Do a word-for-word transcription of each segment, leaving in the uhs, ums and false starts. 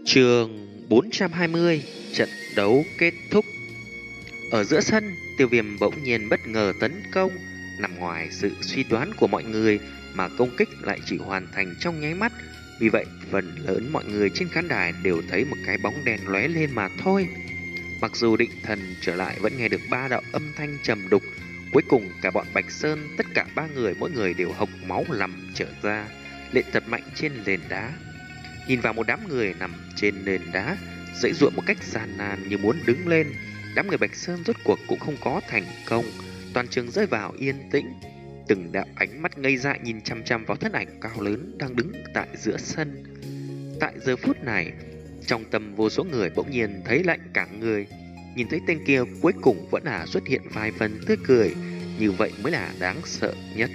Chương bốn trăm hai mươi. Trận đấu kết thúc. Ở giữa sân, Tiêu Viêm bỗng nhiên bất ngờ tấn công, nằm ngoài sự suy đoán của mọi người mà công kích lại chỉ hoàn thành trong nháy mắt. Vì vậy, phần lớn mọi người trên khán đài đều thấy một cái bóng đen lóe lên mà thôi. Mặc dù định thần trở lại vẫn nghe được ba đạo âm thanh trầm đục. Cuối cùng cả bọn Bạch Sơn, tất cả ba người mỗi người đều hộc máu nằm trở ra, lệ thật mạnh trên nền đá. Nhìn vào một đám người nằm trên nền đá, dãy dụa một cách gian nan như muốn đứng lên, đám người Bạch Sơn rốt cuộc cũng không có thành công. Toàn trường rơi vào yên tĩnh, từng đạo ánh mắt ngây dại nhìn chăm chăm vào thân ảnh cao lớn đang đứng tại giữa sân. Tại giờ phút này, trong tâm vô số người bỗng nhiên thấy lạnh cả người. Nhìn thấy tên kia cuối cùng vẫn là xuất hiện vài phần tươi cười, như vậy mới là đáng sợ nhất.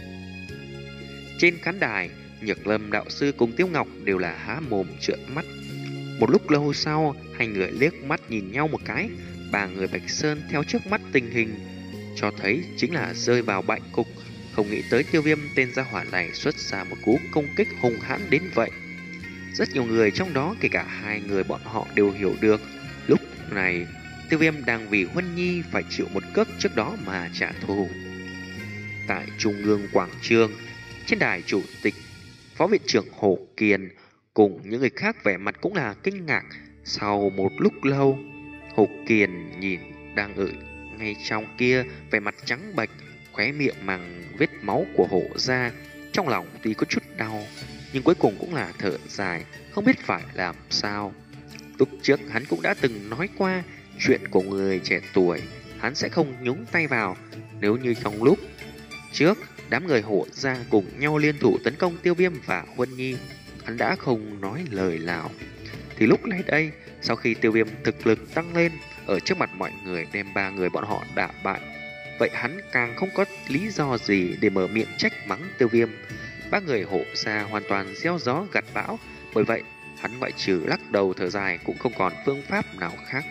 Trên khán đài, Nhược Lâm đạo sư cùng Tiêu Ngọc đều là há mồm trợn mắt. Một lúc lâu sau, hai người liếc mắt nhìn nhau một cái. Ba người Bạch Sơn theo trước mắt tình hình cho thấy chính là rơi vào bại cục. Không nghĩ tới Tiêu Viêm tên gia hỏa này xuất ra một cú công kích hung hãn đến vậy. Rất nhiều người trong đó, kể cả hai người bọn họ đều hiểu được, lúc này Tiêu Viêm đang vì Huân Nhi phải chịu một cước trước đó mà trả thù. Tại trung ương quảng trường, trên đài chủ tịch, Phó viện trưởng Hồ Kiền cùng những người khác vẻ mặt cũng là kinh ngạc. Sau một lúc lâu, Hồ Kiền nhìn đang ở ngay trong kia, vẻ mặt trắng bệch, khóe miệng mang vết máu của Hổ ra. Trong lòng tuy có chút đau, nhưng cuối cùng cũng là thở dài, không biết phải làm sao. Lúc trước hắn cũng đã từng nói qua, chuyện của người trẻ tuổi hắn sẽ không nhúng tay vào. Nếu như trong lúc trước đám người Hổ ra cùng nhau liên thủ tấn công Tiêu Viêm và Huân Nhi, hắn đã không nói lời nào. Thì lúc này đây, sau khi Tiêu Viêm thực lực tăng lên, ở trước mặt mọi người đem ba người bọn họ đả bại, vậy hắn càng không có lý do gì để mở miệng trách mắng Tiêu Viêm. Ba người Hổ ra hoàn toàn gieo gió gặt bão, bởi vậy hắn ngoại trừ lắc đầu thở dài cũng không còn phương pháp nào khác.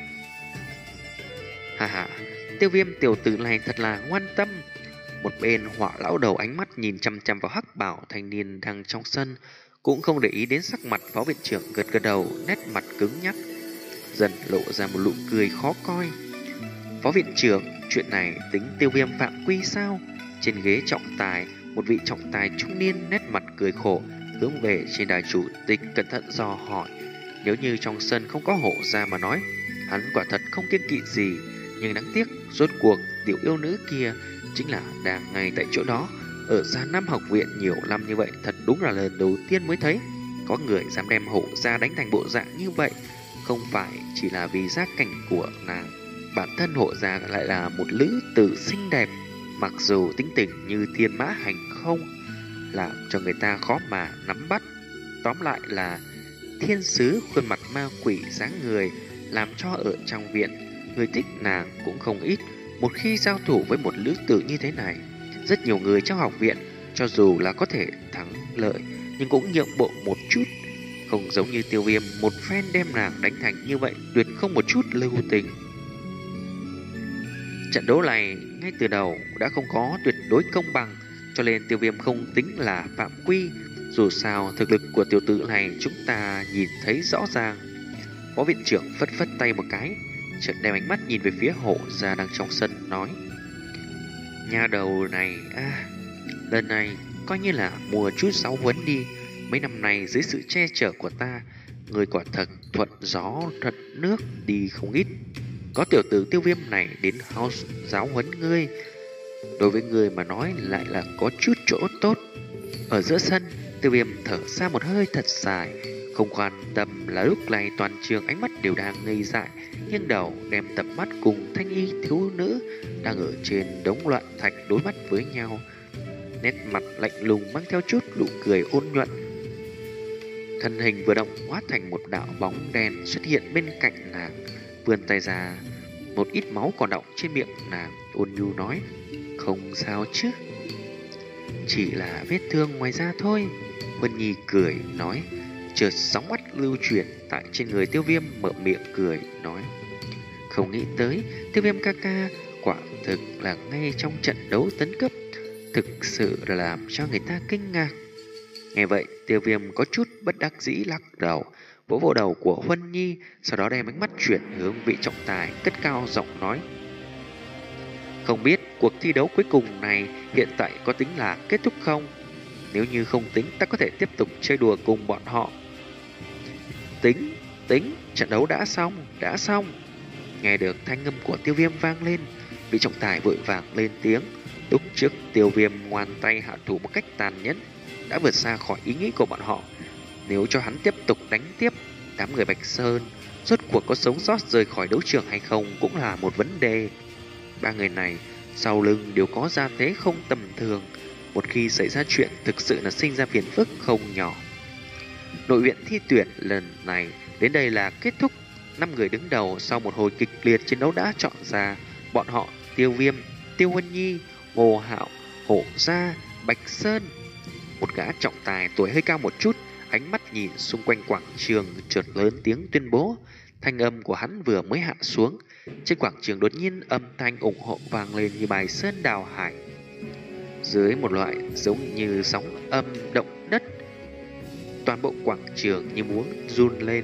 Hà hà, Tiêu Viêm tiểu tử này thật là ngoan tâm. Một bên Hỏa lão đầu ánh mắt nhìn chăm chăm vào hắc bảo thanh niên đang trong sân, cũng không để ý đến sắc mặt Phó viện trưởng, gật gật đầu, nét mặt cứng nhắc, dần lộ ra một nụ cười khó coi. Phó viện trưởng, chuyện này tính Tiêu Viêm phạm quy sao? Trên ghế trọng tài, một vị trọng tài trung niên nét mặt cười khổ hướng về trên đài chủ tịch cẩn thận dò hỏi. Nếu như trong sân không có Hổ ra mà nói, hắn quả thật không kiêng kỵ gì, nhưng đáng tiếc rốt cuộc tiểu yêu nữ kia chính là đang ngay tại chỗ đó. Ở Gia Nam học viện nhiều năm như vậy, thật đúng là lần đầu tiên mới thấy có người dám đem Hổ ra đánh thành bộ dạng như vậy. Không phải chỉ là vì gia cảnh của nàng, bản thân Hổ ra lại là một nữ tử xinh đẹp, mặc dù tính tình như thiên mã hành không, làm cho người ta khó mà nắm bắt. Tóm lại là thiên sứ khuôn mặt ma quỷ dáng người, làm cho ở trong viện người thích nàng cũng không ít. Một khi giao thủ với một nữ tử như thế này, rất nhiều người trong học viện cho dù là có thể thắng lợi nhưng cũng nhượng bộ một chút. Không giống như Tiêu Viêm một phen đem nàng đánh thành như vậy, tuyệt không một chút lưu tình. Trận đấu này ngay từ đầu đã không có tuyệt đối công bằng, cho nên Tiêu Viêm không tính là phạm quy. Dù sao thực lực của tiểu tử này chúng ta nhìn thấy rõ ràng. Phó viện trưởng phất phất tay một cái, chợt đem ánh mắt nhìn về phía Hổ ra đang trong sân, nói: nhà đầu này à, lần này coi như là mua chút giáo huấn đi. Mấy năm nay dưới sự che chở của ta, người quả thật thuận gió thuận nước đi không ít. Có tiểu tử Tiêu Viêm này đến house giáo huấn ngươi, đối với ngươi mà nói lại là có chút chỗ tốt. Ở giữa sân, Tiêu Viêm thở ra một hơi thật dài, không quan tâm là lúc này toàn trường ánh mắt đều đang ngây dại, nghiêng đầu đem tập mắt cùng thanh y thiếu nữ đang ở trên đống loạn thạch đối mắt với nhau. Nét mặt lạnh lùng mang theo chút nụ cười ôn nhuận. Thân hình vừa động hóa thành một đạo bóng đen xuất hiện bên cạnh nàng, vươn tay ra, một ít máu còn đọng trên miệng nàng, ôn nhu nói: không sao chứ, chỉ là vết thương ngoài da thôi. Vân Nhi cười nói, chợt sóng mắt lưu chuyển tại trên người Tiêu Viêm, mở miệng cười nói: không nghĩ tới Tiêu Viêm ca ca quả thực là ngay trong trận đấu tấn cấp, thực sự là làm cho người ta kinh ngạc. Nghe vậy Tiêu Viêm có chút bất đắc dĩ lắc đầu, vỗ vào đầu của Huân Nhi, sau đó đem ánh mắt chuyển hướng vị trọng tài, cất cao giọng nói: không biết cuộc thi đấu cuối cùng này hiện tại có tính là kết thúc không? Nếu như không tính, ta có thể tiếp tục chơi đùa cùng bọn họ. Tính, tính, trận đấu đã xong, đã xong. Nghe được thanh âm của Tiêu Viêm vang lên, vị trọng tài vội vàng lên tiếng. Lúc trước Tiêu Viêm ngoan tay hạ thủ một cách tàn nhẫn, đã vượt xa khỏi ý nghĩ của bọn họ. Nếu cho hắn tiếp tục đánh tiếp, đám người Bạch Sơn rốt cuộc có sống sót rời khỏi đấu trường hay không cũng là một vấn đề. Ba người này sau lưng đều có gia thế không tầm thường, một khi xảy ra chuyện thực sự là sinh ra phiền phức không nhỏ. Nội viện thi tuyển lần này đến đây là kết thúc. Năm người đứng đầu sau một hồi kịch liệt chiến đấu đã chọn ra. Bọn họ Tiêu Viêm, Tiêu Huân Nhi, Ngô Hạo, Hổ Gia, Bạch Sơn. Một gã trọng tài tuổi hơi cao một chút, ánh mắt nhìn xung quanh quảng trường, chợt lớn tiếng tuyên bố. Thanh âm của hắn vừa mới hạ xuống, trên quảng trường đột nhiên âm thanh ủng hộ vang lên như bài sơn đào hải. Dưới một loại giống như sóng âm động đất, toàn bộ quảng trường như muốn run lên.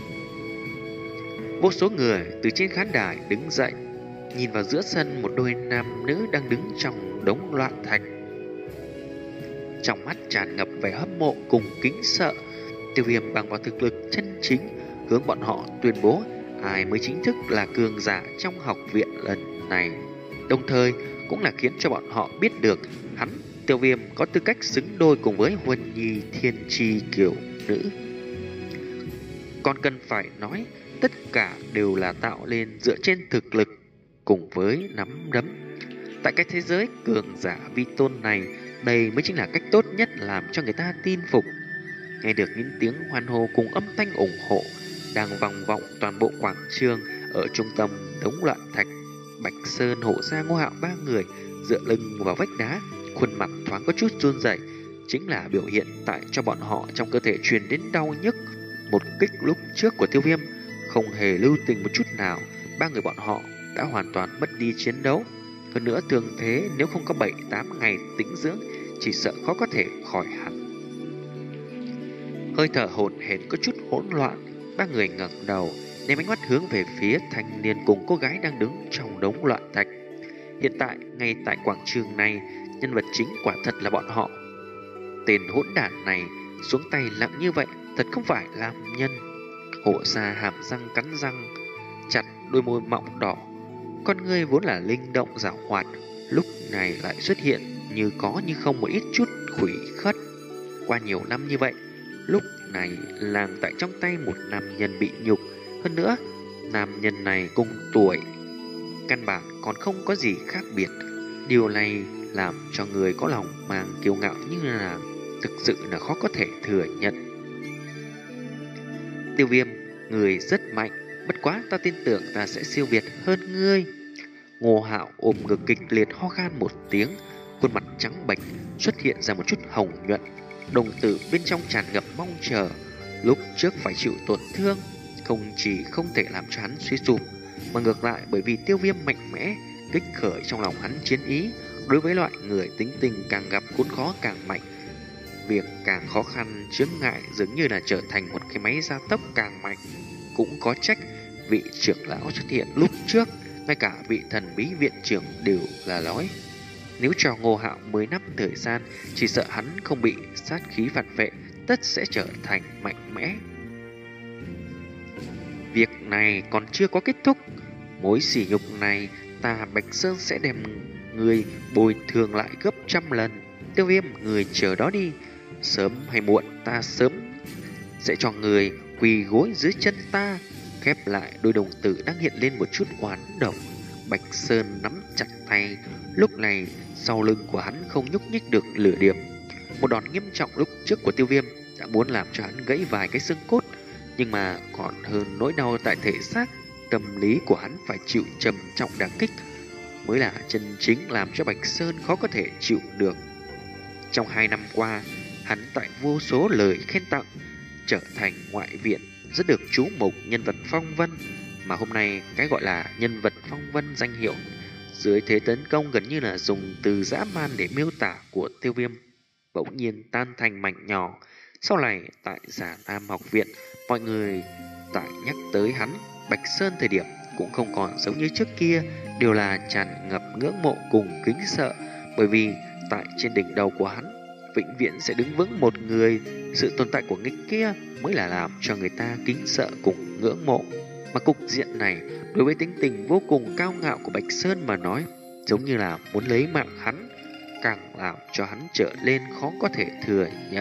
Vô số người từ trên khán đài đứng dậy, nhìn vào giữa sân một đôi nam nữ đang đứng trong đống loạn thạch. Trong mắt tràn ngập vẻ hâm mộ cùng kính sợ. Tiêu Viêm bằng vào thực lực chân chính hướng bọn họ tuyên bố ai mới chính thức là cường giả trong học viện lần này, đồng thời cũng là khiến cho bọn họ biết được hắn Tiêu Viêm có tư cách xứng đôi cùng với Huân Nhi thiên chi kiều nữ. Còn cần phải nói, tất cả đều là tạo lên dựa trên thực lực cùng với nắm đấm. Tại cái thế giới cường giả vi tôn này, đây mới chính là cách tốt nhất làm cho người ta tin phục. Nghe được những tiếng hoan hô cùng âm thanh ủng hộ đang vang vọng toàn bộ quảng trường. Ở trung tâm đống loạn thạch, Bạch Sơn, Hổ Gia, Ngô Hạo ba người dựa lưng vào vách đá, khuôn mặt thoáng có chút run rẩy, chính là biểu hiện tại cho bọn họ trong cơ thể truyền đến đau nhức. Một kích lúc trước của Tiêu Viêm không hề lưu tình một chút nào, ba người bọn họ đã hoàn toàn mất đi chiến đấu. Hơn nữa thương thế nếu không có bảy tám ngày tĩnh dưỡng, chỉ sợ khó có thể khỏi hẳn. Hơi thở hổn hển có chút hỗn loạn, ba người ngẩng đầu, đem ánh mắt hướng về phía thanh niên cùng cô gái đang đứng trong đống loạn thạch. Hiện tại, ngay tại quảng trường này, nhân vật chính quả thật là bọn họ. Tên hỗn đản này xuống tay lặng như vậy, thật không phải làm nhân. Hổ Gia hàm răng cắn răng, chặt đôi môi mọng đỏ. Con người vốn là linh động giảo hoạt, lúc này lại xuất hiện như có như không một ít chút khủy khất. Qua nhiều năm như vậy, lúc này làng tại trong tay một nam nhân bị nhục. Hơn nữa, nam nhân này cùng tuổi, căn bản còn không có gì khác biệt. Điều này làm cho người có lòng mang kiêu ngạo như là thực sự là khó có thể thừa nhận. Tiêu Viêm, người rất mạnh, bất quá ta tin tưởng ta sẽ siêu việt hơn ngươi. Ngô Hạo ôm ngực kịch liệt ho khan một tiếng, khuôn mặt trắng bệch xuất hiện ra một chút hồng nhuận, đồng tử bên trong tràn ngập mong chờ. Lúc trước phải chịu tổn thương, không chỉ không thể làm cho hắn suy sụp, mà ngược lại bởi vì Tiêu Viêm mạnh mẽ kích khởi trong lòng hắn chiến ý. Đối với loại người tính tình càng gặp khốn khó càng mạnh, việc càng khó khăn chướng ngại dường như là trở thành một cái máy gia tốc càng mạnh. Cũng có trách vị trưởng lão xuất hiện lúc trước, ngay cả vị thần bí viện trưởng đều là nói, nếu cho Ngô Hạo mười năm thời gian, chỉ sợ hắn không bị sát khí phản vệ, tất sẽ trở thành mạnh mẽ. Việc này còn chưa có kết thúc, mối sỉ nhục này ta Bạch Sơn sẽ đem người bồi thường lại gấp trăm lần. Tiêu Viêm, người chờ đó đi, sớm hay muộn ta sớm sẽ cho người quỳ gối dưới chân ta. Khép lại đôi đồng tử đang hiện lên một chút oán độc, Bạch Sơn nắm chặt tay. Lúc này sau lưng của hắn không nhúc nhích được lửa điểm. Một đòn nghiêm trọng lúc trước của Tiêu Viêm đã muốn làm cho hắn gãy vài cái xương cốt, nhưng mà còn hơn nỗi đau tại thể xác, tâm lý của hắn phải chịu trầm trọng đả kích mới là chân chính làm cho Bạch Sơn khó có thể chịu được. Trong hai năm qua, hắn tại vô số lời khen tặng trở thành ngoại viện rất được chú mục nhân vật phong vân, mà hôm nay cái gọi là nhân vật phong vân danh hiệu dưới thế tấn công gần như là dùng từ dã man để miêu tả của Tiêu Viêm bỗng nhiên tan thành mảnh nhỏ. Sau này tại Già Nam học viện, mọi người tại nhắc tới hắn, Bạch Sơn thời điểm cũng không còn giống như trước kia, đều là tràn ngập ngưỡng mộ cùng kính sợ, bởi vì tại trên đỉnh đầu của hắn vĩnh viễn sẽ đứng vững một người. Sự tồn tại của người kia mới là làm cho người ta kính sợ cùng ngưỡng mộ. Mà cục diện này đối với tính tình vô cùng cao ngạo của Bạch Sơn mà nói, giống như là muốn lấy mạng hắn, càng làm cho hắn trở lên khó có thể thừa nhận.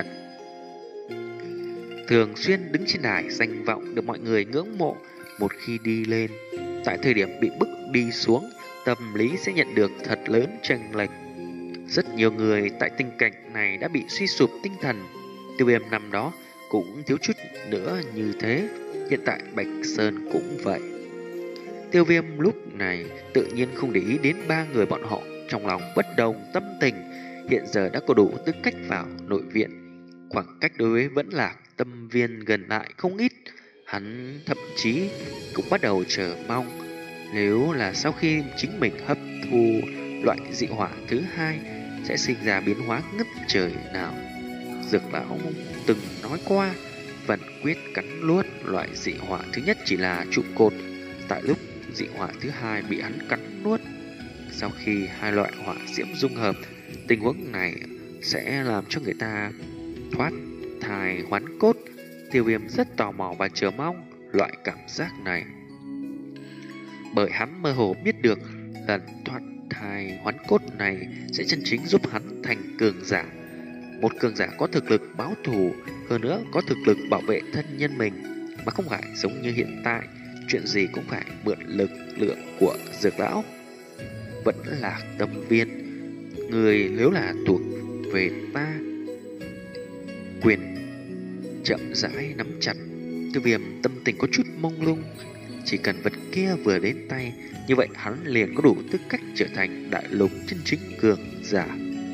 Thường xuyên đứng trên đài danh vọng được mọi người ngưỡng mộ, một khi đi lên, tại thời điểm bị bức đi xuống, tâm lý sẽ nhận được thật lớn chênh lệch. Rất nhiều người tại tình cảnh này đã bị suy sụp tinh thần. Tiêu Viêm năm đó cũng thiếu chút nữa như thế, hiện tại Bạch Sơn cũng vậy. Tiêu Viêm lúc này tự nhiên không để ý đến ba người bọn họ, trong lòng bất đồng tâm tình. Hiện giờ đã có đủ tư cách vào nội viện, khoảng cách đối với Vẫn Lạc Tâm Viên gần lại không ít. Hắn thậm chí cũng bắt đầu chờ mong, nếu là sau khi chính mình hấp thu loại dị hỏa thứ hai sẽ sinh ra biến hóa ngất trời nào. Dược lão từng nói qua, Vân quyết cắn nuốt loại dị hỏa thứ nhất chỉ là trụ cột, tại lúc dị hỏa thứ hai bị hắn cắn nuốt, sau khi hai loại hỏa diễm dung hợp, tình huống này sẽ làm cho người ta thoát thai hoán cốt. Tiêu Viêm rất tò mò và chờ mong loại cảm giác này, bởi hắn mơ hồ biết được lần thoát thai hoán cốt này sẽ chân chính giúp hắn thành cường giả. Một cường giả có thực lực báo thù, hơn nữa có thực lực bảo vệ thân nhân mình, mà không phải giống như hiện tại, chuyện gì cũng phải mượn lực lượng của Dược lão. Vẫn là Tâm Viên, người nếu là thuộc về ta. Quyền chậm rãi nắm chặt. Tiêu Viêm tâm tình có chút mông lung, chỉ cần vật kia vừa đến tay, như vậy hắn liền có đủ tư cách trở thành đại lục chân chính cường giả.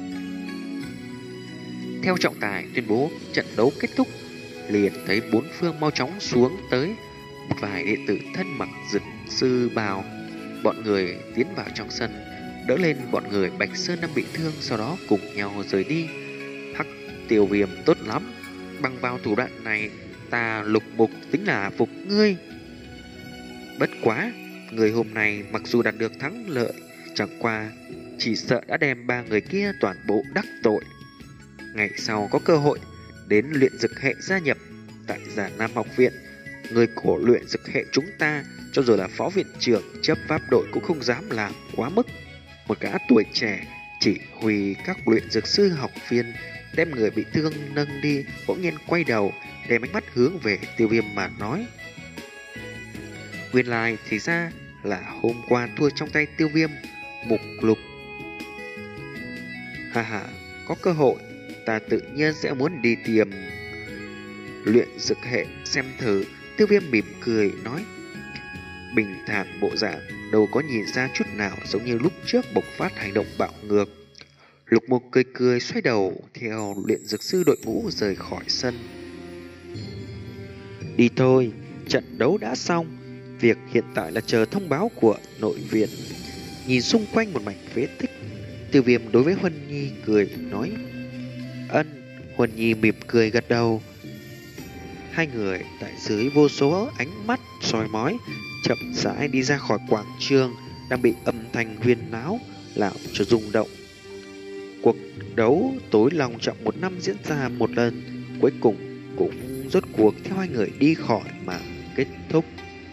Theo trọng tài tuyên bố trận đấu kết thúc, liền thấy bốn phương mau chóng xuống tới một vài đệ tử thân mặc dực sư bào. Bọn người tiến vào trong sân, đỡ lên bọn người Bạch Sơn đang bị thương, sau đó cùng nhau rời đi. Hắc, Tiêu Viêm tốt lắm, bằng vào thủ đoạn này ta Lục Mục tính là phục ngươi. Bất quá, người hôm nay mặc dù đạt được thắng lợi, chẳng qua chỉ sợ đã đem ba người kia toàn bộ đắc tội. Ngày sau có cơ hội đến luyện dực hệ gia nhập tại Già Nam học viện, người của luyện dực hệ chúng ta, cho dù là phó viện trưởng chấp pháp đội cũng không dám làm quá mức. Một gã tuổi trẻ chỉ huy các luyện dược sư học viên đem người bị thương nâng đi, bỗng nhiên quay đầu đem ánh mắt hướng về Tiêu Viêm mà nói: nguyên lai thì ra là hôm qua thua trong tay Tiêu Viêm mục lục. Ha ha, có cơ hội ta tự nhiên sẽ muốn đi tìm luyện dược hệ xem thử. Tiêu Viêm mỉm cười nói, bình thản bộ dạng, đâu có nhìn ra chút nào giống như lúc trước bộc phát hành động bạo ngược. Lục Mục cười cười xoay đầu theo luyện dược sư đội ngũ rời khỏi sân. Đi thôi, trận đấu đã xong, việc hiện tại là chờ thông báo của nội viện. Nhìn xung quanh một mảnh phế tích, Tiêu Viêm đối với Huân Nhi cười nói. Ân. Huân Nhi mỉm cười gật đầu. Hai người tại dưới vô số ánh mắt soi mói chậm rãi đi ra khỏi quảng trường đang bị âm thanh huyên náo làm cho rung động. Cuộc đấu tối long trọng một năm diễn ra một lần, cuối cùng cũng rốt cuộc theo hai người đi khỏi mà kết thúc.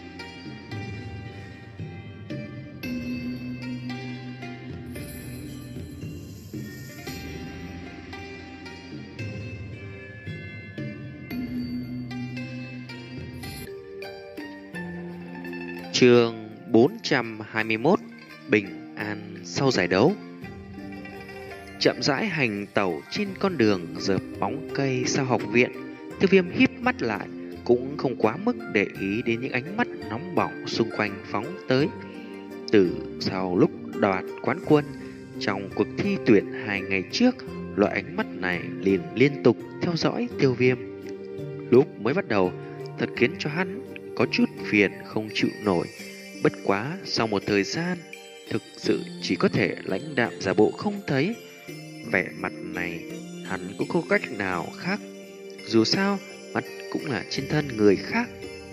Chương bốn trăm hai mươi mốt. Bình an sau giải đấu. Chậm rãi hành tẩu trên con đường dợp bóng cây sau học viện, Tiêu Viêm híp mắt lại, cũng không quá mức để ý đến những ánh mắt nóng bỏng xung quanh phóng tới. Từ sau lúc đoạt quán quân trong cuộc thi tuyển hai ngày trước, loại ánh mắt này liền liên tục theo dõi Tiêu Viêm. Lúc mới bắt đầu, thật khiến cho hắn có chút phiền không chịu nổi. Bất quá sau một thời gian, thực sự chỉ có thể lãnh đạm giả bộ không thấy. Vẻ mặt này hắn cũng không cách nào khác. dù sao mắt cũng là trên thân người khác.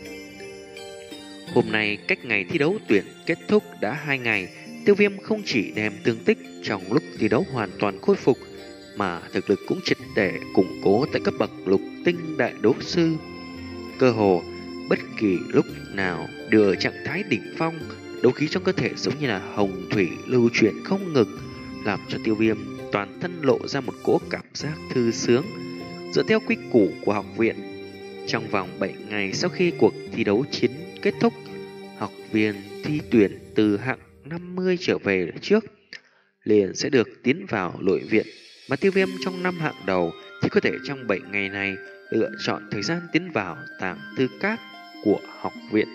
Hôm nay cách ngày thi đấu tuyển kết thúc đã hai ngày, Tiêu Viêm không chỉ đem thương tích trong lúc thi đấu hoàn toàn khôi phục, mà thực lực cũng triệt để củng cố tại cấp bậc lục tinh đại đấu sư. Cơ hồ bất kỳ lúc nào đều ở trạng thái đỉnh phong, đấu khí trong cơ thể giống như là hồng thủy lưu chuyển không ngừng, làm cho Tiêu Viêm toàn thân lộ ra một cỗ cảm giác thư sướng. Dựa theo quy củ của học viện, trong vòng bảy ngày sau khi cuộc thi đấu chiến kết thúc, học viên thi tuyển từ hạng năm mươi trở về trước liền sẽ được tiến vào nội viện, mà Tiêu Viêm trong năm hạng đầu thì có thể trong bảy ngày này lựa chọn thời gian tiến vào tàng tư các của học viện.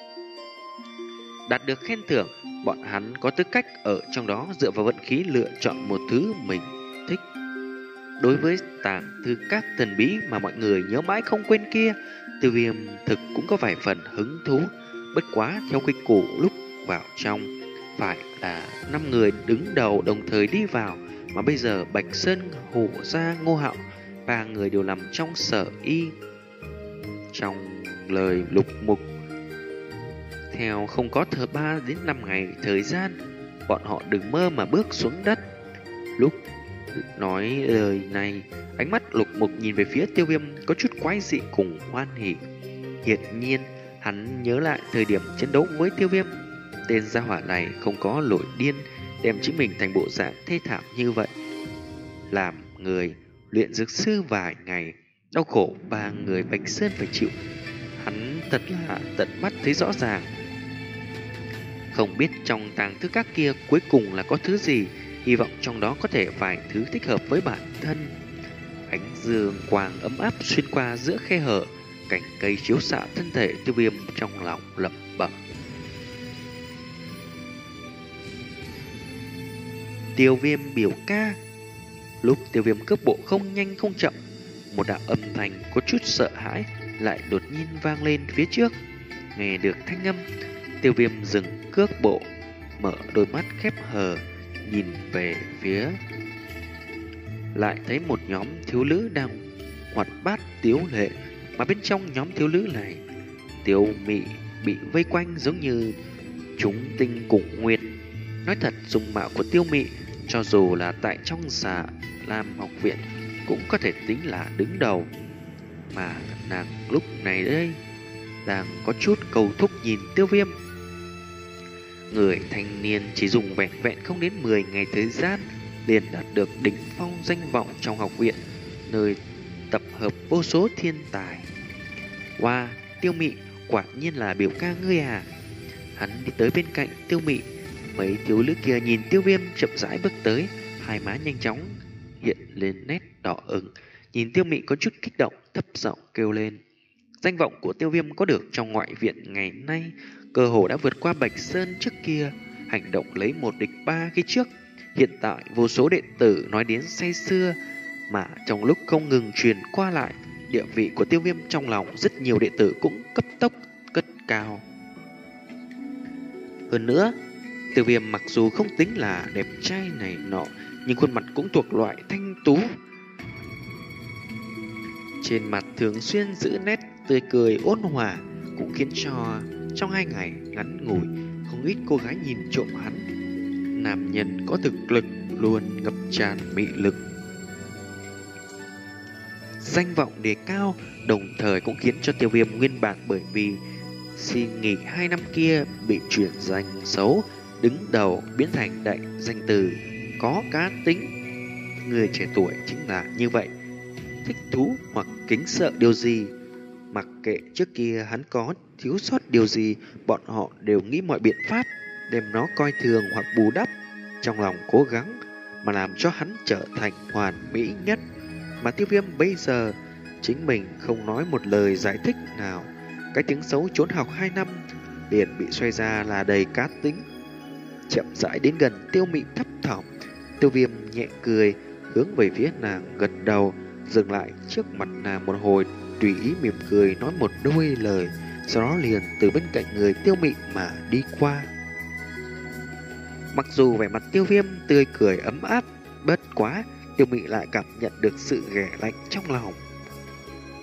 Đạt được khen thưởng, bọn hắn có tư cách ở trong đó dựa vào vận khí lựa chọn một thứ mình thích. Đối với tàng thư các thần bí mà mọi người nhớ mãi không quên kia, Tiêu Viêm thực cũng có vài phần hứng thú. Bất quá theo quy củ lúc vào trong phải là năm người đứng đầu đồng thời đi vào, mà bây giờ Bạch Sơn, Hổ Gia, Ngô Hạo ba người đều nằm trong sở y. Trong lời Lục Mục, theo không có thờ ba đến năm ngày thời gian, bọn họ đừng mơ mà bước xuống đất. Lúc nói lời này, ánh mắt Lục Mục nhìn về phía Tiêu Viêm có chút quái dị cùng hoan hỉ. Hiển nhiên hắn nhớ lại thời điểm chiến đấu với Tiêu Viêm, tên gia hỏa này không có nổi điên đem chính mình thành bộ dạng thê thảm như vậy. Làm người luyện dược sư vài ngày, đau khổ ba người Bạch Sơn phải chịu, hắn thật là tận mắt thấy rõ ràng. Không biết trong tàng thư các kia cuối cùng là có thứ gì, hy vọng trong đó có thể vài thứ thích hợp với bản thân. Ánh dương quang ấm áp xuyên qua giữa khe hở, cành cây chiếu xạ thân thể Tiêu Viêm trong lòng lẩm bẩm. Tiêu Viêm biểu ca. Lúc Tiêu Viêm cước bộ không nhanh không chậm, một đạo âm thanh có chút sợ hãi lại đột nhiên vang lên phía trước. Nghe được thanh âm, Tiêu Viêm dừng cước bộ, mở đôi mắt khép hờ, nhìn về phía, lại thấy một nhóm thiếu nữ đang hoạt bát tiếu lệ, mà bên trong nhóm thiếu nữ này, Tiêu Mị bị vây quanh giống như chúng tinh cùng nguyệt. Nói thật, dung mạo của Tiêu Mị cho dù là tại trong Xà Lam học viện cũng có thể tính là đứng đầu, mà nàng lúc này đây đang có chút cầu thúc nhìn Tiêu Viêm. Người thanh niên chỉ dùng vẹn vẹn không đến mười ngày thời gian liền đạt được đỉnh phong danh vọng trong học viện, nơi tập hợp vô số thiên tài. Wow, Tiêu Mị, quả nhiên là biểu ca ngươi à? Hắn đi tới bên cạnh Tiêu Mị, mấy thiếu nữ kia nhìn Tiêu Viêm chậm rãi bước tới, hai má nhanh chóng hiện lên nét đỏ ửng. Nhìn Tiêu Mị có chút kích động, thấp giọng kêu lên. Danh vọng của Tiêu Viêm có được trong ngoại viện ngày nay cơ hồ đã vượt qua Bạch Sơn trước kia, hành động lấy một địch ba khi trước. Hiện tại vô số đệ tử nói đến say sưa, mà trong lúc không ngừng truyền qua lại, địa vị của Tiêu Viêm trong lòng rất nhiều đệ tử cũng cấp tốc cất cao. Hơn nữa, Tiêu Viêm mặc dù không tính là đẹp trai này nọ, nhưng khuôn mặt cũng thuộc loại thanh tú. Trên mặt thường xuyên giữ nét tươi cười ôn hòa, cũng khiến cho trong hai ngày ngắn ngủi không ít cô gái nhìn trộm hắn. Nam nhân có thực lực luôn ngập tràn mị lực. Danh vọng đề cao, đồng thời cũng khiến cho Tiêu Viêm nguyên bản bởi vì xin nghỉ hai năm kia bị chuyển danh xấu đứng đầu biến thành đại danh từ có cá tính. Người trẻ tuổi chính là như vậy, thích thú hoặc kính sợ điều gì, mặc kệ trước kia hắn có thiếu sót điều gì, bọn họ đều nghĩ mọi biện pháp đem nó coi thường hoặc bù đắp, trong lòng cố gắng mà làm cho hắn trở thành hoàn mỹ nhất. Mà Tiêu Viêm bây giờ chính mình không nói một lời giải thích nào, cái tiếng xấu trốn học hai năm liền bị xoay ra là đầy cá tính. Chậm rãi đến gần Tiêu Mị thấp thỏm, Tiêu Viêm nhẹ cười, hướng về phía nàng gật đầu, dừng lại trước mặt nàng một hồi, tùy ý mỉm cười nói một đôi lời, sau đó liền từ bên cạnh người Tiêu Mị mà đi qua. Mặc dù vẻ mặt Tiêu Viêm tươi cười ấm áp, bất quá Tiêu Mị lại cảm nhận được sự ghẻ lạnh trong lòng.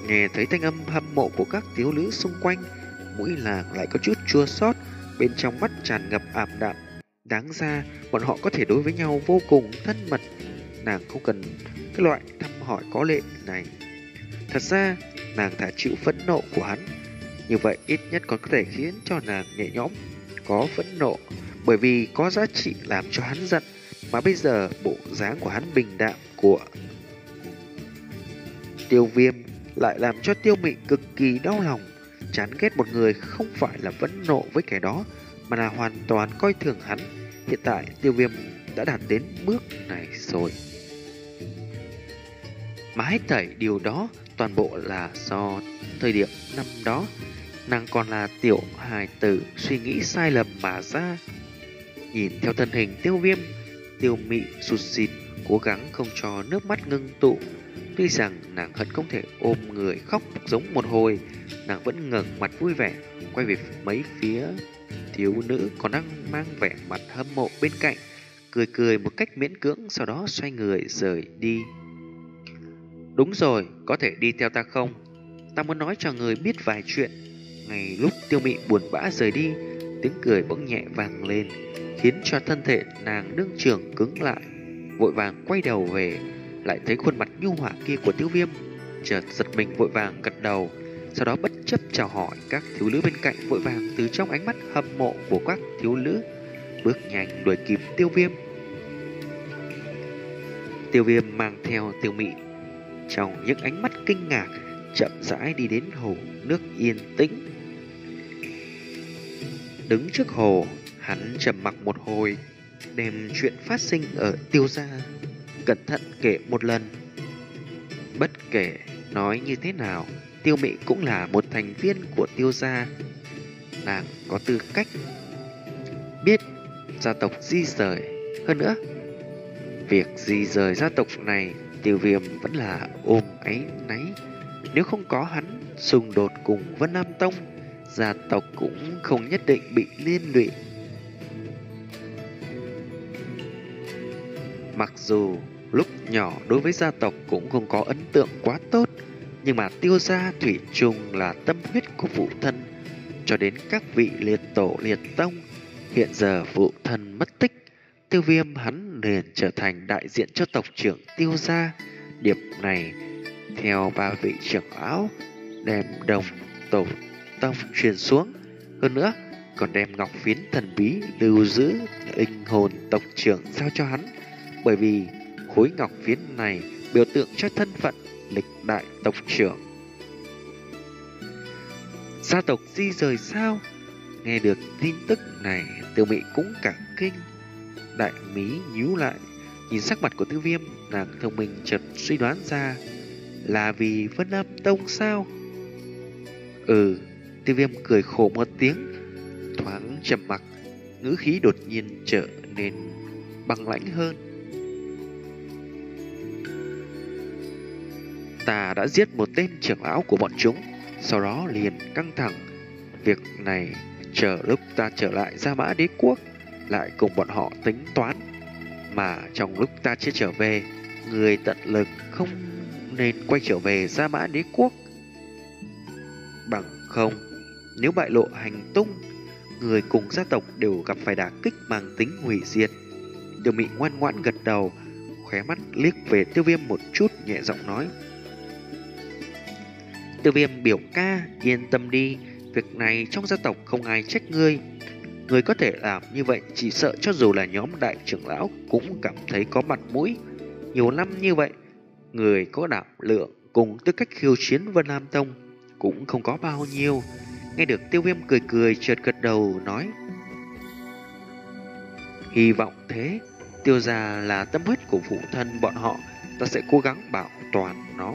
Nghe thấy thanh âm hâm mộ của các thiếu nữ xung quanh, mũi làng lại có chút chua xót, bên trong mắt tràn ngập ảm đạm. Đáng ra bọn họ có thể đối với nhau vô cùng thân mật, nàng không cần cái loại thăm hỏi có lệ này. Thật ra nàng thà chịu phẫn nộ của hắn, như vậy ít nhất còn có thể khiến cho nàng nhẹ nhõm. Có phẫn nộ bởi vì có giá trị làm cho hắn giận, mà bây giờ bộ dáng của hắn bình đạm của Tiêu Viêm lại làm cho Tiêu Mị cực kỳ đau lòng. Chán ghét một người không phải là phẫn nộ với kẻ đó, mà là hoàn toàn coi thường hắn. Hiện tại Tiêu Viêm đã đạt đến bước này rồi. Mà hết thảy điều đó toàn bộ là do thời điểm năm đó nàng còn là tiểu hài tử suy nghĩ sai lầm mà ra. Nhìn theo thân hình Tiêu Viêm, Tiêu Mị sụt sịt cố gắng không cho nước mắt ngưng tụ. Tuy rằng nàng hận không thể ôm người khóc giống một hồi, nàng vẫn ngẩng mặt vui vẻ quay về mấy phía thiếu nữ còn đang mang vẻ mặt hâm mộ bên cạnh, cười cười một cách miễn cưỡng, sau đó xoay người rời đi. Đúng rồi, có thể đi theo ta không? Ta muốn nói cho người biết vài chuyện. Ngay lúc Tiêu Mị buồn bã rời đi, tiếng cười bỗng nhẹ vang lên, khiến cho thân thể nàng đương trường cứng lại. Vội vàng quay đầu về, lại thấy khuôn mặt nhu hòa kia của Tiêu Viêm, chợt giật mình vội vàng gật đầu, sau đó bất chấp chào hỏi các thiếu nữ bên cạnh, vội vàng từ trong ánh mắt hâm mộ của các thiếu nữ bước nhanh đuổi kịp Tiêu Viêm. Tiêu Viêm mang theo Tiêu Mị trong những ánh mắt kinh ngạc, chậm rãi đi đến hồ nước yên tĩnh. Đứng trước hồ, hắn trầm mặc một hồi, đem chuyện phát sinh ở Tiêu gia cẩn thận kể một lần. Bất kể nói như thế nào, Tiêu Mị cũng là một thành viên của Tiêu gia, nàng có tư cách biết gia tộc di rời. Hơn nữa, việc di rời gia tộc này, Tiêu Viêm vẫn là ôm áy náy. Nếu không có hắn xung đột cùng Vân Nam Tông, gia tộc cũng không nhất định bị liên lụy. Mặc dù lúc nhỏ đối với gia tộc cũng không có ấn tượng quá tốt, nhưng mà Tiêu gia thủy chung là tâm huyết của phụ thân. Cho đến các vị liệt tổ liệt tông, hiện giờ phụ thân mất tích, Tiêu Viêm hắn liền trở thành đại diện cho tộc trưởng Tiêu gia. Điểm này theo ba vị trưởng lão đem đồng tổ tông truyền xuống, hơn nữa còn đem ngọc phiến thần bí lưu giữ linh hồn tộc trưởng giao cho hắn. Bởi vì khối ngọc phiến này biểu tượng cho thân phận lịch đại tộc trưởng. Gia tộc di rời sao? Nghe được tin tức này, Tiêu Mị cũng cả kinh, đại mí nhíu lại. Nhìn sắc mặt của Tiêu Viêm, nàng thông minh chợt suy đoán ra là vì Vân Nam Tông sao? Ừ, Tiêu Viêm cười khổ một tiếng, thoáng trầm mặc, ngữ khí đột nhiên trở nên băng lãnh hơn. Ta đã giết một tên trưởng lão của bọn chúng, sau đó liền căng thẳng. Việc này chờ lúc ta trở lại Gia Mã Đế Quốc lại cùng bọn họ tính toán. Mà trong lúc ta chưa trở về, người tận lực không nên quay trở về Gia Mã Đế Quốc. Bằng không, nếu bại lộ hành tung, người cùng gia tộc đều gặp phải đả kích mang tính hủy diệt. Tiêu Mị ngoan ngoãn gật đầu, khóe mắt liếc về Tiêu Viêm một chút, nhẹ giọng nói: Tiêu Viêm biểu ca, yên tâm đi, việc này trong gia tộc không ai trách ngươi. Ngươi có thể làm như vậy, chỉ sợ cho dù là nhóm đại trưởng lão cũng cảm thấy có mặt mũi. Nhiều năm như vậy, người có đảm lượng cùng tư cách khiêu chiến Vân Nam Tông cũng không có bao nhiêu. Nghe được Tiêu Viêm cười cười, chợt gật đầu nói: hy vọng thế. Tiêu gia là tâm huyết của phụ thân bọn họ, ta sẽ cố gắng bảo toàn nó.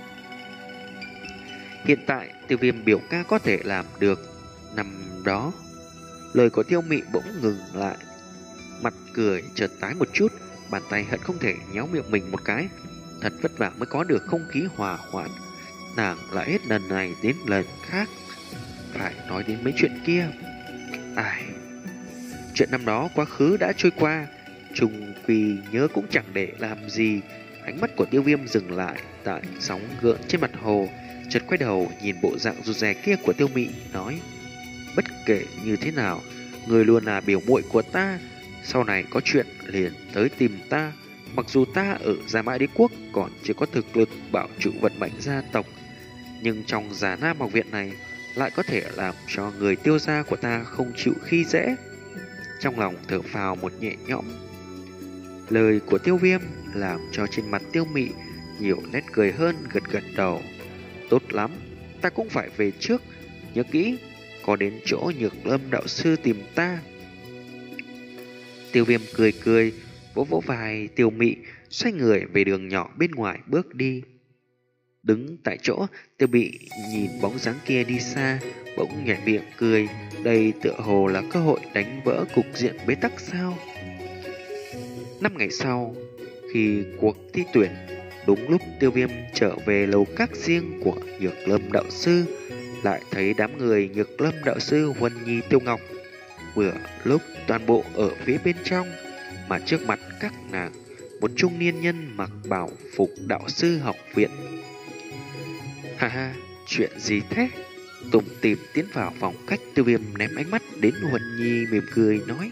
Hiện tại Tiêu Viêm biểu ca có thể làm được. Năm đó, lời của Tiêu Mị bỗng ngừng lại, mặt cười chợt tái một chút, bàn tay hận không thể nhéo miệng mình một cái. Thật vất vả mới có được không khí hòa hoãn, nàng lại hết lần này đến lần khác phải nói đến mấy chuyện kia. Ai, chuyện năm đó quá khứ đã trôi qua, trùng quy nhớ cũng chẳng để làm gì. Ánh mắt của Tiêu Viêm dừng lại tại sóng gợn trên mặt hồ, chợt quay đầu nhìn bộ dạng rụt rè kia của Tiêu Mị, nói: bất kể như thế nào, người luôn là biểu muội của ta, sau này có chuyện liền tới tìm ta. Mặc dù ta ở Gia Mã Đế Quốc còn chưa có thực lực bảo trụ vận mệnh gia tộc, nhưng trong Già Nam học viện này lại có thể làm cho người Tiêu gia của ta không chịu khi dễ. Trong lòng thở phào một nhẹ nhõm. Lời của Tiêu Viêm làm cho trên mặt Tiêu Mị nhiều nét cười hơn, gật gật đầu. Tốt lắm, ta cũng phải về trước. Nhớ kỹ, có đến chỗ Nhược Lâm đạo sư tìm ta. Tiêu Viêm cười cười, vỗ vỗ vai Tiêu Mị, xoay người về đường nhỏ bên ngoài bước đi. Đứng tại chỗ, Tiêu Mị nhìn bóng dáng kia đi xa, bỗng nhếch miệng cười. Đây tựa hồ là cơ hội đánh vỡ cục diện bế tắc sao? Năm ngày sau, khi cuộc thi tuyển, đúng lúc Tiêu Viêm trở về lầu các riêng của Nhược Lâm đạo sư, lại thấy đám người Nhược Lâm đạo sư, Huân Nhi, Tiêu Ngọc vừa lúc toàn bộ ở phía bên trong, mà trước mặt các nàng một trung niên nhân mặc bảo phục đạo sư học viện. Ha ha, chuyện gì thế? Tùng tìm tiến vào phòng khách, Tiêu Viêm ném ánh mắt đến Huân Nhi, mỉm cười nói: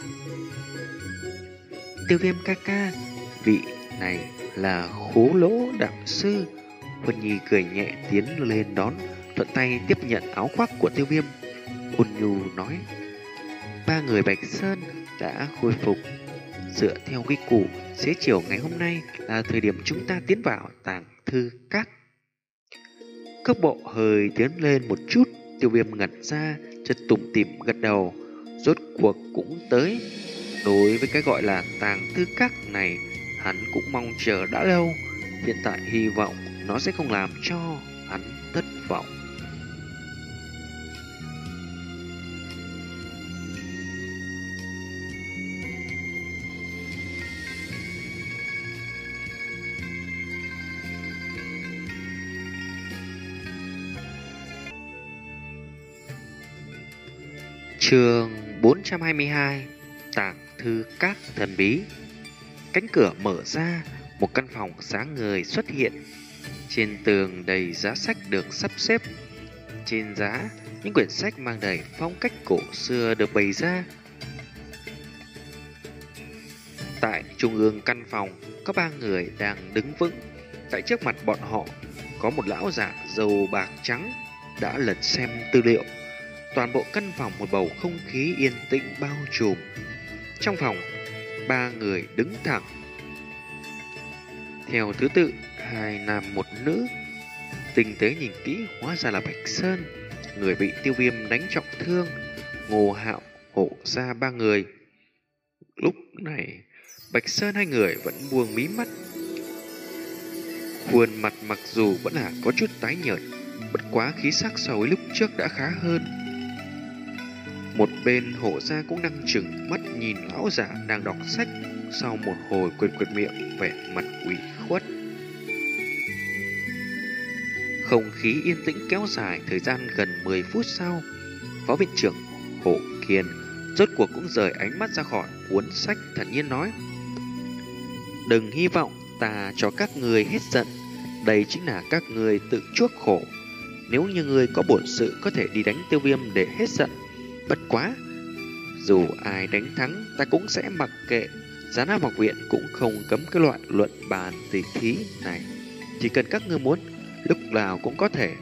Tiêu Viêm ca ca, vị này là Khố Lỗ đạo sư. Huân Nhi cười nhẹ tiến lên đón, thuận tay tiếp nhận áo khoác của Tiêu Viêm. Ôn nhu nói: ba người Bạch Sơn đã khôi phục. Dựa theo quy củ, xế chiều ngày hôm nay là thời điểm chúng ta tiến vào tàng thư các. Cước bộ hơi tiến lên một chút, Tiêu Viêm ngẩn ra, chợt tủm tỉm gật đầu. Rốt cuộc cũng tới. Đối với cái gọi là tàng thư các này, hắn cũng mong chờ đã lâu. Hiện tại hy vọng nó sẽ không làm cho hắn thất vọng. Chương bốn trăm hai mươi hai, Tàng thư các thần bí. Cánh cửa mở ra, một căn phòng sáng ngời xuất hiện. Trên tường đầy giá sách được sắp xếp. Trên giá, những quyển sách mang đầy phong cách cổ xưa được bày ra. Tại trung ương căn phòng, có ba người đang đứng vững. Tại trước mặt bọn họ, có một lão giả râu bạc trắng đã lật xem tư liệu. Toàn bộ căn phòng một bầu không khí yên tĩnh bao trùm. Trong phòng, ba người đứng thẳng theo thứ tự, hai nam một nữ. Tinh tế nhìn kỹ, hóa ra là Bạch Sơn, người bị Tiêu Viêm đánh trọng thương, Ngô Hạo, Hổ Gia ba người. Lúc này, Bạch Sơn hai người vẫn buông mí mắt. Khuôn mặt mặc dù vẫn là có chút tái nhợt, bất quá khí sắc so với lúc trước đã khá hơn. Một bên Hổ Gia cũng đang chừng mắt nhìn lão giả đang đọc sách, sau một hồi quệt quệt miệng, vẻ mặt ủy khuất. Không khí yên tĩnh kéo dài thời gian gần mười phút sau, phó viện trưởng Hổ Kiền rốt cuộc cũng rời ánh mắt ra khỏi cuốn sách, thản nhiên nói: đừng hy vọng ta cho các người hết giận, đây chính là các người tự chuốc khổ. Nếu như người có bổn sự có thể đi đánh Tiêu Viêm để hết giận. Bất quá, dù ai đánh thắng ta cũng sẽ mặc kệ. Giá Nam học viện cũng không cấm cái loại luận bàn tỉ thí này. Chỉ cần các ngươi muốn, lúc nào cũng có thể.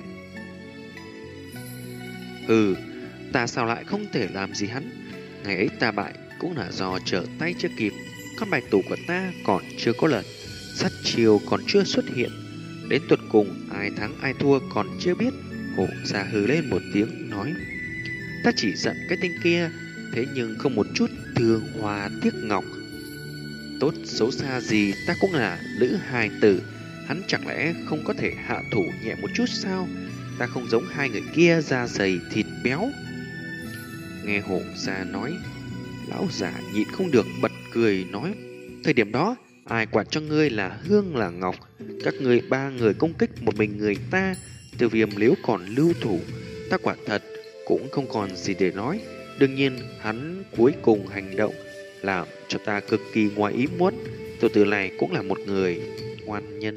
Ừ, ta sao lại không thể làm gì hắn? Ngày ấy ta bại cũng là do trở tay chưa kịp. Con bài tù của ta còn chưa có lần, sát chiêu còn chưa xuất hiện. Đến tuột cùng ai thắng ai thua còn chưa biết. Hổ Gia hừ lên một tiếng nói: ta chỉ giận cái tên kia, thế nhưng không một chút thương hoa tiếc ngọc. Tốt xấu xa gì ta cũng là nữ hài tử, hắn chẳng lẽ không có thể hạ thủ nhẹ một chút sao? Ta không giống hai người kia da dày thịt béo. Nghe Hổ Gia nói, lão già nhịn không được bật cười nói: thời điểm đó ai quản cho ngươi là hương là ngọc? Các ngươi ba người công kích một mình người ta, Tiêu Viêm nếu còn lưu thủ, ta quả thật cũng không còn gì để nói. Đương nhiên hắn cuối cùng hành động làm cho ta cực kỳ ngoài ý muốn. Tiểu tử này cũng là một người ngoan nhân.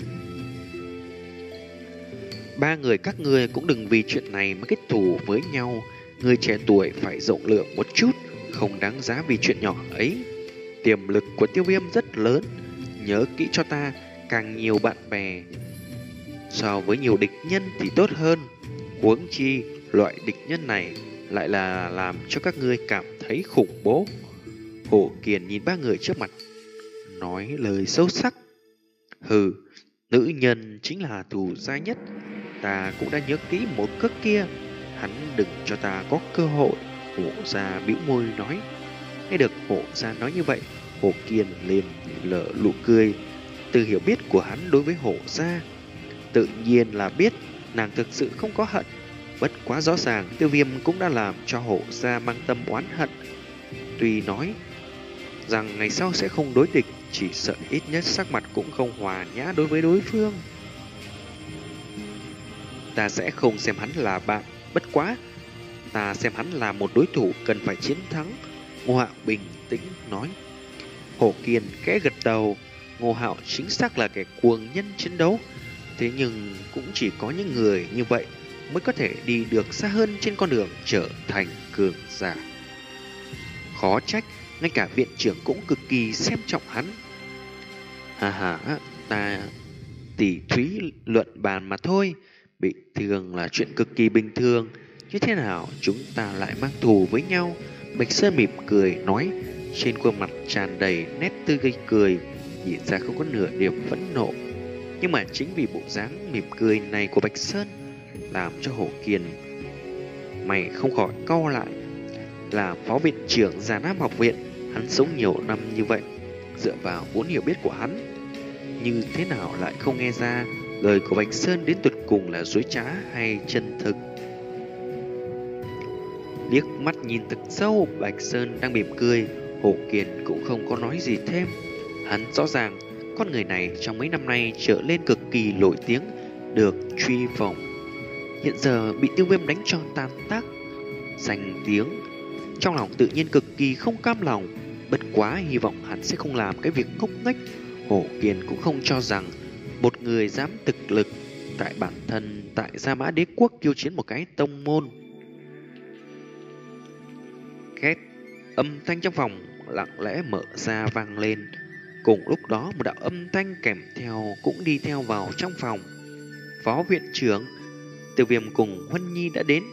Ba người các ngươi cũng đừng vì chuyện này mà kết thù với nhau. Người trẻ tuổi phải rộng lượng một chút, không đáng giá vì chuyện nhỏ ấy. Tiềm lực của Tiêu Viêm rất lớn, nhớ kỹ cho ta, càng nhiều bạn bè so với nhiều địch nhân thì tốt hơn. Huống chi loại địch nhân này lại là làm cho các ngươi cảm thấy khủng bố. Hổ Kiền nhìn ba người trước mặt, nói lời sâu sắc. Hừ, nữ nhân chính là thù dai nhất. Ta cũng đã nhớ kỹ một cước kia, hắn đừng cho ta có cơ hội. Hổ gia bĩu môi nói. Nghe được Hổ gia nói như vậy, Hổ Kiền liền lở nụ cười. Từ hiểu biết của hắn đối với Hổ gia, tự nhiên là biết nàng thực sự không có hận. Bất quá rõ ràng Tiêu Viêm cũng đã làm cho Hổ gia mang tâm oán hận. Tuy nói rằng ngày sau sẽ không đối địch, chỉ sợ ít nhất sắc mặt cũng không hòa nhã đối với đối phương. Ta sẽ không xem hắn là bạn, bất quá ta xem hắn là một đối thủ cần phải chiến thắng. Ngô Hạo bình tĩnh nói. Hổ Kiền khẽ gật đầu. Ngô Hạo chính xác là kẻ cuồng nhân chiến đấu, thế nhưng cũng chỉ có những người như vậy mới có thể đi được xa hơn trên con đường trở thành cường giả. Khó trách ngay cả viện trưởng cũng cực kỳ xem trọng hắn. Hà hà, ta tỉ thúy luận bàn mà thôi, bị thương là chuyện cực kỳ bình thường. Như thế nào chúng ta lại mang thù với nhau? Bạch Sơn mỉm cười nói, trên khuôn mặt tràn đầy nét tươi gây cười, nhìn ra không có nửa điểm phẫn nộ. Nhưng mà chính vì bộ dáng mỉm cười này của Bạch Sơn làm cho Hổ Kiền mày không khỏi cau lại. Là phó viện trưởng Già Nam học viện, hắn sống nhiều năm như vậy, dựa vào vốn hiểu biết của hắn, như thế nào lại không nghe ra lời của Bạch Sơn đến tuyệt cùng là dối trá hay chân thực. Liếc mắt nhìn thật sâu, Bạch Sơn đang mỉm cười, Hổ Kiền cũng không có nói gì thêm. Hắn rõ ràng con người này trong mấy năm nay trở lên cực kỳ nổi tiếng, được truy phủng, hiện giờ bị Tiêu Viêm đánh cho tan tác danh tiếng, trong lòng tự nhiên cực kỳ không cam lòng. Bất quá hy vọng hắn sẽ không làm cái việc ngốc nghếch. Hổ Kiền cũng không cho rằng một người dám thực lực tại bản thân tại Gia Mã Đế Quốc khiêu chiến một cái tông môn. Két, âm thanh trong phòng lặng lẽ mở ra vang lên. Cùng lúc đó một đạo âm thanh kèm theo cũng đi theo vào trong phòng. Phó viện trưởng Tiêu Viêm cùng Huân Nhi đã đến.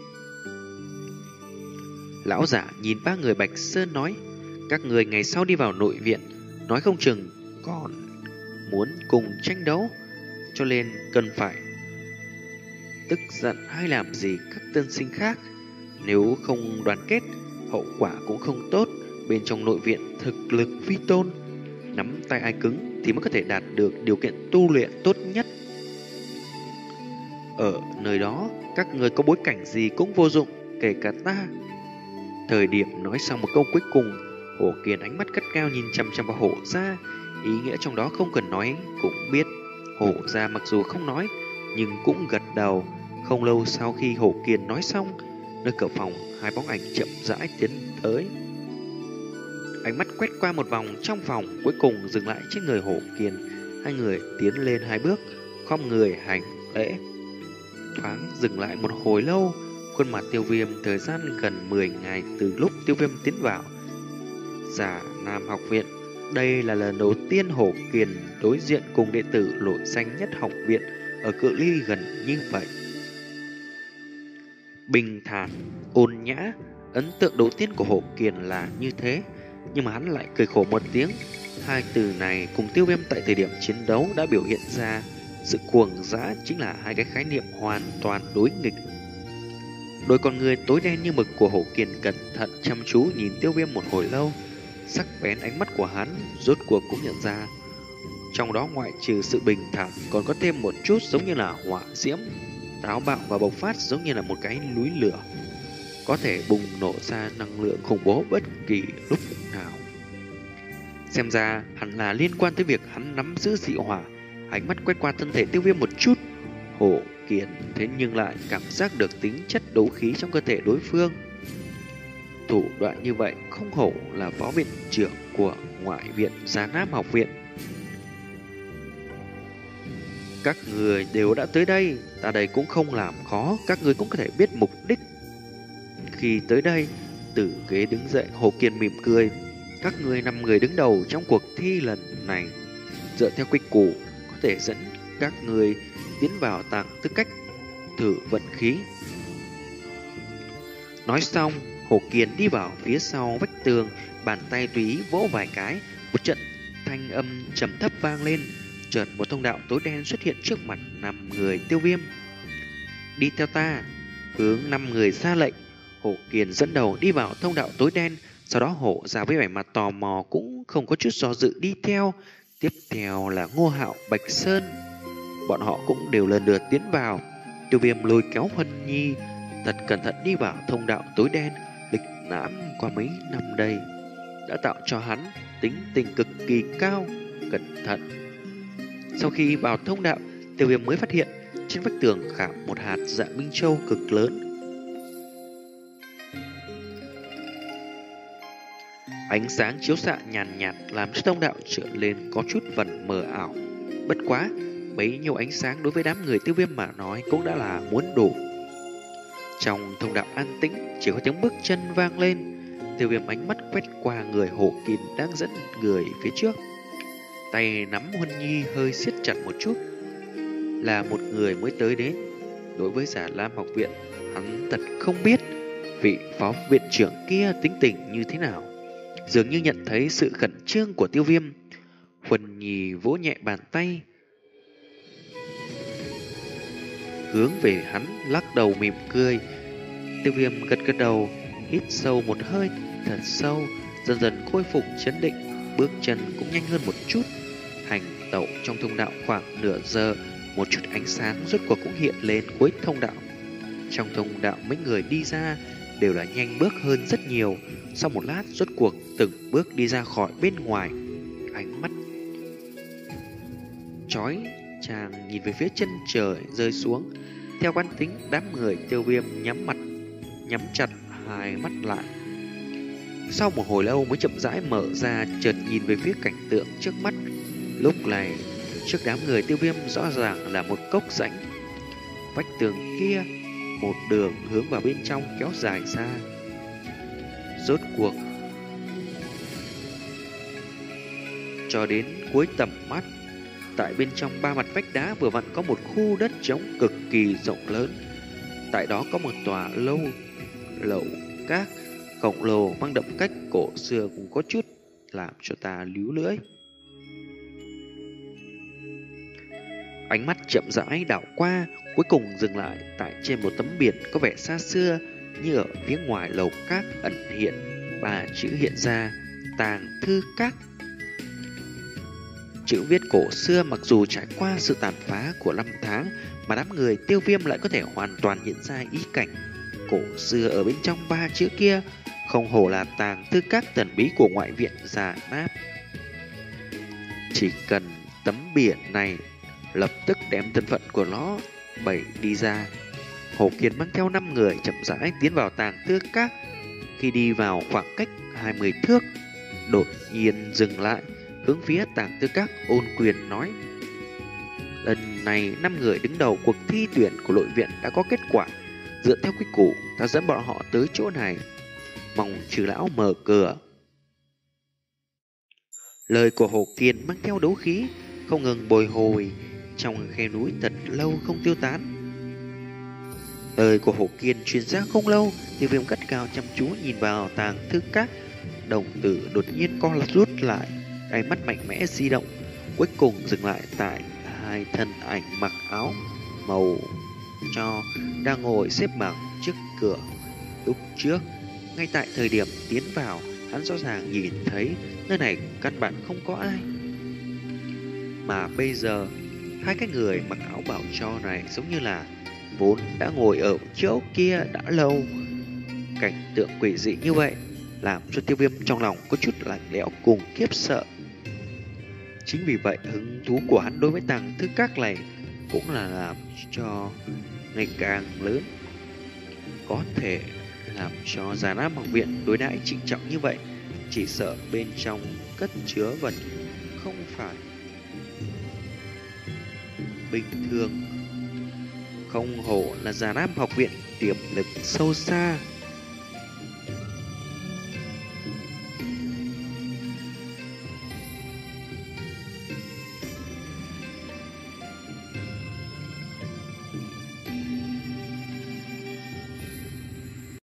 Lão giả nhìn ba người Bạch Sơn nói, các người ngày sau đi vào nội viện, nói không chừng còn muốn cùng tranh đấu, cho nên cần phải tức giận hay làm gì các tân sinh khác. Nếu không đoàn kết, hậu quả cũng không tốt. Bên trong nội viện thực lực phi tôn, nắm tay ai cứng thì mới có thể đạt được điều kiện tu luyện tốt nhất. Ở nơi đó, các người có bối cảnh gì cũng vô dụng, kể cả ta. Thời điểm nói xong một câu cuối cùng, Hổ Kiền ánh mắt cất cao nhìn chăm chăm vào Hổ gia. Ý nghĩa trong đó không cần nói cũng biết. Hổ gia mặc dù không nói nhưng cũng gật đầu. Không lâu sau khi Hổ Kiền nói xong, nơi cửa phòng hai bóng ảnh chậm rãi tiến tới. Ánh mắt quét qua một vòng trong phòng, cuối cùng dừng lại trên người Hổ Kiền. Hai người tiến lên hai bước, khom người hành lễ. Thoáng dừng lại một hồi lâu, khuôn mặt Tiêu Viêm thời gian gần mười ngày từ lúc Tiêu Viêm tiến vào Già Nam học viện. Đây là lần đầu tiên Hổ Kiền đối diện cùng đệ tử nổi danh nhất học viện ở cự ly gần như vậy. Bình thản, ôn nhã, ấn tượng đầu tiên của Hổ Kiền là như thế, nhưng mà hắn lại cười khổ một tiếng. Hai từ này cùng Tiêu Viêm tại thời điểm chiến đấu đã biểu hiện ra sự cuồng dã, chính là hai cái khái niệm hoàn toàn đối nghịch. Đôi con người tối đen như mực của Hổ Kiền cẩn thận chăm chú nhìn Tiêu Viêm một hồi lâu. Sắc bén ánh mắt của hắn rốt cuộc cũng nhận ra, trong đó ngoại trừ sự bình thản còn có thêm một chút giống như là hỏa diễm, táo bạo và bộc phát giống như là một cái núi lửa, có thể bùng nổ ra năng lượng khủng bố bất kỳ lúc nào. Xem ra hẳn là liên quan tới việc hắn nắm giữ dị hỏa. Ánh mắt quét qua thân thể Tiêu Viêm một chút, Hổ Kiền thế nhưng lại cảm giác được tính chất đấu khí trong cơ thể đối phương. Thủ đoạn như vậy không hổ là phó viện trưởng của ngoại viện Già Nam học viện. Các người đều đã tới đây, ta đây cũng không làm khó, các người cũng có thể biết mục đích. Khi tới đây, từ ghế đứng dậy, Hồ Kiên mỉm cười. Các người năm người đứng đầu trong cuộc thi lần này, dựa theo quy củ, có thể dẫn các người tiến vào tàng tư cách thử vận khí. Nói xong, Hồ Kiên đi vào phía sau vách tường, bàn tay tùy ý vỗ vài cái, một trận thanh âm trầm thấp vang lên. Chợt một thông đạo tối đen xuất hiện trước mặt năm người Tiêu Viêm. Đi theo ta. Hướng năm người ra lệnh, Hồ Kiên dẫn đầu đi vào thông đạo tối đen. Sau đó Hổ ra với vẻ mặt tò mò cũng không có chút do dự đi theo. Tiếp theo là Ngô Hạo, Bạch Sơn. Bọn họ cũng đều lần lượt tiến vào. Tiêu Viêm lôi kéo Huân Nhi thật cẩn thận đi vào thông đạo tối đen. Lịch lãm qua mấy năm đây đã tạo cho hắn tính tình cực kỳ cao, cẩn thận. Sau khi vào thông đạo, Tiêu Viêm mới phát hiện trên vách tường khảm một hạt dạ minh châu cực lớn. Ánh sáng chiếu xạ nhàn nhạt, nhạt làm cho thông đạo trở lên có chút vần mờ ảo. Bất quá, bấy nhiêu ánh sáng đối với đám người Tiêu Viêm mà nói cũng đã là muốn đủ. Trong thông đạo an tĩnh, chỉ có tiếng bước chân vang lên. Tiêu Viêm ánh mắt quét qua người Hồ Kiên đang dẫn người phía trước. Tay nắm Huân Nhi hơi siết chặt một chút. Là một người mới tới đến. Đối với Giả Lam học viện, hắn thật không biết vị phó viện trưởng kia tính tình như thế nào. Dường như nhận thấy sự khẩn trương của Tiêu Viêm, Huân Nhi vỗ nhẹ bàn tay, hướng về hắn lắc đầu mỉm cười. Tiêu Viêm gật gật đầu, hít sâu một hơi thật sâu, dần dần khôi phục chấn định, bước chân cũng nhanh hơn một chút. Hành tẩu trong thông đạo khoảng nửa giờ, một chút ánh sáng rốt cuộc cũng hiện lên cuối thông đạo. Trong thông đạo mấy người đi ra đều là nhanh bước hơn rất nhiều. Sau một lát rốt cuộc từng bước đi ra khỏi bên ngoài. Ánh mắt chói chàng nhìn về phía chân trời rơi xuống. Theo quán tính, đám người Tiêu Viêm nhắm mặt, nhắm chặt hai mắt lại. Sau một hồi lâu mới chậm rãi mở ra, chợt nhìn về phía cảnh tượng trước mắt. Lúc này, trước đám người Tiêu Viêm rõ ràng là một cốc rãnh. Vách tường kia, một đường hướng vào bên trong kéo dài ra. Rốt cuộc, cho đến cuối tầm mắt, tại bên trong ba mặt vách đá vừa vặn có một khu đất trống cực kỳ rộng lớn. Tại đó có một tòa lâu lầu các khổng lồ mang đậm cách cổ xưa, cũng có chút làm cho ta líu lưỡi. Ánh mắt chậm rãi đảo qua, cuối cùng dừng lại tại trên một tấm biển có vẻ xa xưa. Như ở phía ngoài lầu các ẩn hiện ba chữ hiện ra: Tàng Thư Các. Chữ viết cổ xưa mặc dù trải qua sự tàn phá của năm tháng, mà đám người Tiêu Viêm lại có thể hoàn toàn nhận ra ý cảnh cổ xưa ở bên trong ba chữ kia. Không hổ là Tàng Thư Các thần bí của ngoại viện già nát. Chỉ cần tấm biển này lập tức đem thân phận của nó bày đi ra. Hồ Kiên mang theo năm người chậm rãi tiến vào Tàng Thư Các. Khi đi vào khoảng cách hai mươi thước, đột nhiên dừng lại, hướng phía Tàng Thư Các ôn quyền nói: Lần này năm người đứng đầu cuộc thi tuyển của nội viện đã có kết quả. Dựa theo quy củ, ta dẫn bọn họ tới chỗ này, mong trừ lão mở cửa. Lời của Hồ Kiên mang theo đấu khí, không ngừng bồi hồi trong khe núi thật lâu không tiêu tán. Lời của Hồ Kiên truyền ra không lâu, Tiêu Viêm cất cao chăm chú nhìn vào Tàng Thư Các. Đồng tử đột nhiên co rút lại, đáy mắt mạnh mẽ di động, cuối cùng dừng lại tại hai thân ảnh mặc áo màu cho đang ngồi xếp bằng trước cửa. Lúc trước, ngay tại thời điểm tiến vào, hắn rõ ràng nhìn thấy nơi này căn bản không có ai. Mà bây giờ, hai cái người mặc áo bảo cho này giống như là vốn đã ngồi ở chỗ kia đã lâu. Cảnh tượng quỷ dị như vậy làm cho Tiêu Viêm trong lòng có chút lạnh lẽo cùng khiếp sợ. Chính vì vậy hứng thú của hắn đối với Tàng Thư Các này cũng là làm cho ngày càng lớn. Có thể làm cho Già Nam học viện đối đãi trịnh trọng như vậy, chỉ sợ bên trong cất chứa vật không phải bình thường. Không hổ là Già Nam học viện tiềm lực sâu xa.